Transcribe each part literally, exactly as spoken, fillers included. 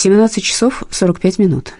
семнадцать часов сорок пять минут.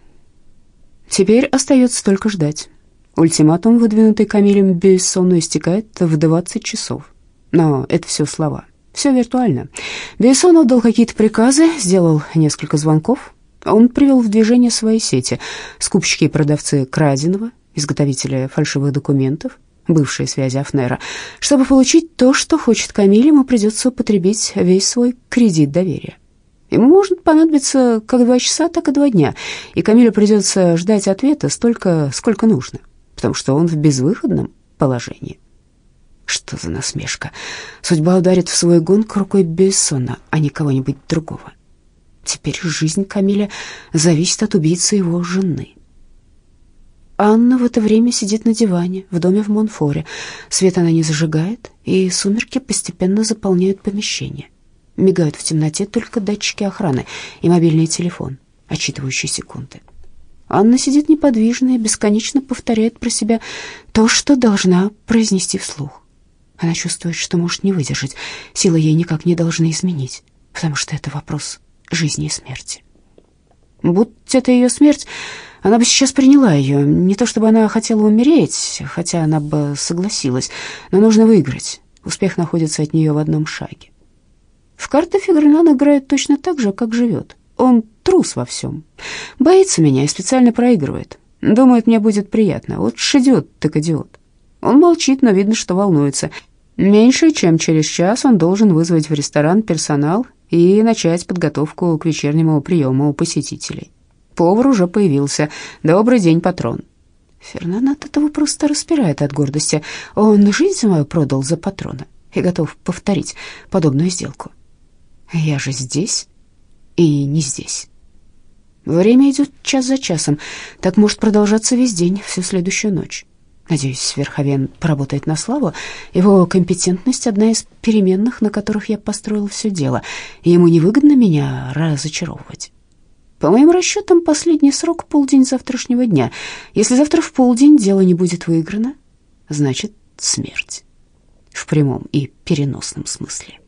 Теперь остается только ждать. Ультиматум, выдвинутый Камилем Бюйссону, истекает в двадцать часов. Но это все слова, все виртуально. Бюйссон отдал какие-то приказы, сделал несколько звонков. Он привел в движение свои сети. Скупщики и продавцы краденого, изготовители фальшивых документов, бывшие связи Афнера. Чтобы получить то, что хочет Камиль, ему придется употребить весь свой кредит доверия. Ему может понадобиться как два часа, так и два дня, и Камилю придется ждать ответа столько, сколько нужно, потому что он в безвыходном положении. Что за насмешка? Судьба ударит в свой гонг рукой Бюйссона, а не кого-нибудь другого. Теперь жизнь Камиля зависит от убийцы его жены. Анна в это время сидит на диване в доме в Монфоре. Свет она не зажигает, и сумерки постепенно заполняют помещение. Мигают в темноте только датчики охраны и мобильный телефон, отсчитывающий секунды. Анна сидит неподвижно и бесконечно повторяет про себя то, что должна произнести вслух. Она чувствует, что может не выдержать, силы ей никак не должны изменить, потому что это вопрос жизни и смерти. Будь это ее смерть, она бы сейчас приняла ее. Не то чтобы она хотела умереть, хотя она бы согласилась, но нужно выиграть. Успех находится от нее в одном шаге. В карты Фигренан играет точно так же, как живет. Он трус во всем. Боится меня и специально проигрывает. Думает, мне будет приятно. Вот ж идиот, так идиот. Он молчит, но видно, что волнуется. Меньше чем через час он должен вызвать в ресторан персонал и начать подготовку к вечернему приему у посетителей. Повар уже появился. «Добрый день, патрон». Фернан от этого просто распирает от гордости. Он жизнь свою продал за патрона и готов повторить подобную сделку. Я же здесь и не здесь. Время идет час за часом. Так может продолжаться весь день, всю следующую ночь. Надеюсь, Верховен поработает на славу. Его компетентность — одна из переменных, на которых я построил все дело, и ему невыгодно меня разочаровывать. По моим расчетам, последний срок — полдень завтрашнего дня. Если завтра в полдень дело не будет выиграно, значит, смерть. В прямом и переносном смысле.